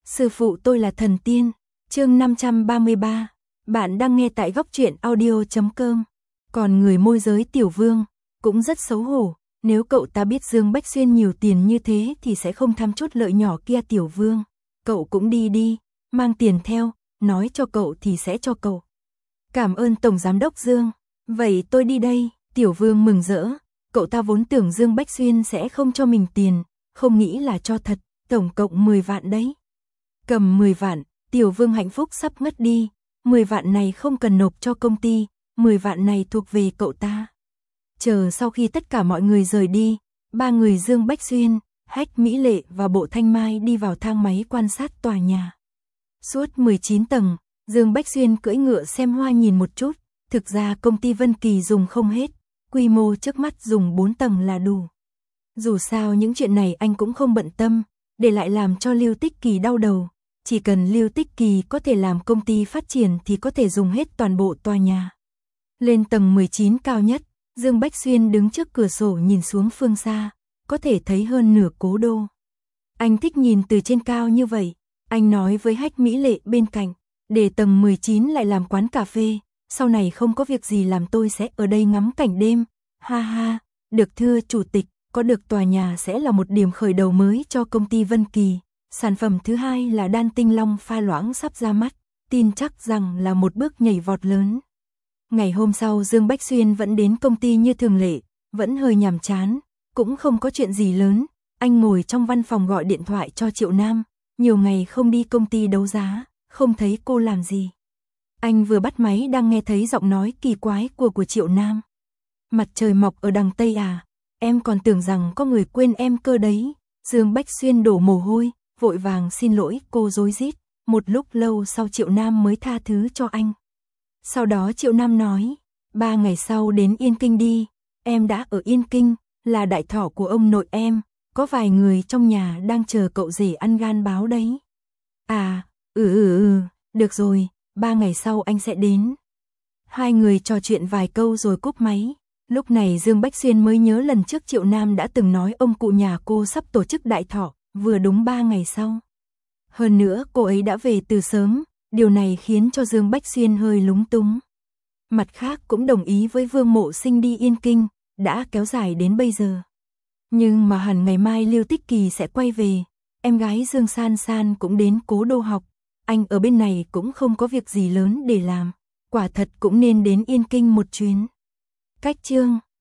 Sư phụ tôi là thần tiên. Chương 533. Bạn đang nghe tại góc truyện audio.com. Còn người môi giới Tiểu Vương cũng rất xấu hổ, nếu cậu ta biết Dương Bách Xuyên nhiều tiền như thế thì sẽ không tham chút lợi nhỏ kia. Tiểu Vương, cậu cũng đi đi, mang tiền theo, nói cho cậu thì sẽ cho cậu. Cảm ơn Tổng Giám đốc Dương. Vậy tôi đi đây. Tiểu Vương mừng rỡ, cậu ta vốn tưởng Dương Bách Xuyên sẽ không cho mình tiền, không nghĩ là cho thật, tổng cộng 10 vạn đấy. Cầm 10 vạn, Tiểu Vương hạnh phúc sắp ngất đi, 10 vạn này không cần nộp cho công ty, 10 vạn này thuộc về cậu ta. Chờ sau khi tất cả mọi người rời đi, ba người Dương Bách Xuyên, Hách Mỹ Lệ và Bộ Thanh Mai đi vào thang máy quan sát tòa nhà. Suốt 19 tầng, Dương Bách Xuyên cưỡi ngựa xem hoa nhìn một chút, thực ra công ty Vân Kỳ dùng không hết, quy mô trước mắt dùng 4 tầng là đủ. Dù sao những chuyện này anh cũng không bận tâm, để lại làm cho Lưu Tích Kỳ đau đầu. Chỉ cần Lưu Tích Kỳ có thể làm công ty phát triển thì có thể dùng hết toàn bộ tòa nhà. Lên tầng 19 cao nhất, Dương Bách Xuyên đứng trước cửa sổ nhìn xuống phương xa, có thể thấy hơn nửa cố đô. Anh thích nhìn từ trên cao như vậy, anh nói với Hách Mỹ Lệ bên cạnh, để tầng 19 lại làm quán cà phê, sau này không có việc gì làm tôi sẽ ở đây ngắm cảnh đêm. Ha ha, được thưa chủ tịch, có được tòa nhà sẽ là một điểm khởi đầu mới cho công ty Vân Kỳ. Sản phẩm thứ hai là đan tinh long pha loãng sắp ra mắt, tin chắc rằng là một bước nhảy vọt lớn. Ngày hôm sau Dương Bách Xuyên vẫn đến công ty như thường lệ, vẫn hơi nhàm chán, cũng không có chuyện gì lớn. Anh ngồi trong văn phòng gọi điện thoại cho Triệu Nam, nhiều ngày không đi công ty đấu giá, không thấy cô làm gì. Anh vừa bắt máy đang nghe thấy giọng nói kỳ quái của Triệu Nam. Mặt trời mọc ở đằng Tây à, em còn tưởng rằng có người quên em cơ đấy. Dương Bách Xuyên đổ mồ hôi, vội vàng xin lỗi cô rối rít. Một lúc lâu sau Triệu Nam mới tha thứ cho anh. Sau đó Triệu Nam nói, 3 ngày sau đến Yên Kinh đi, em đã ở Yên Kinh, là đại thọ của ông nội em, có vài người trong nhà đang chờ cậu rể ăn gan báo đấy. À, được rồi, 3 ngày sau anh sẽ đến. Hai người trò chuyện vài câu rồi cúp máy. Lúc này Dương Bách Xuyên mới nhớ lần trước Triệu Nam đã từng nói ông cụ nhà cô sắp tổ chức đại thọ, vừa đúng 3 ngày sau. Hơn nữa cô ấy đã về từ sớm, điều này khiến cho Dương Bách Xuyên hơi lúng túng. Mặt khác cũng đồng ý với Vương Mộ Sinh đi Yên Kinh, đã kéo dài đến bây giờ. Nhưng mà hẳn ngày mai Lưu Tích Kỳ sẽ quay về, em gái Dương San San cũng đến cố đô học, anh ở bên này cũng không có việc gì lớn để làm, quả thật cũng nên đến Yên Kinh một chuyến. Cách chương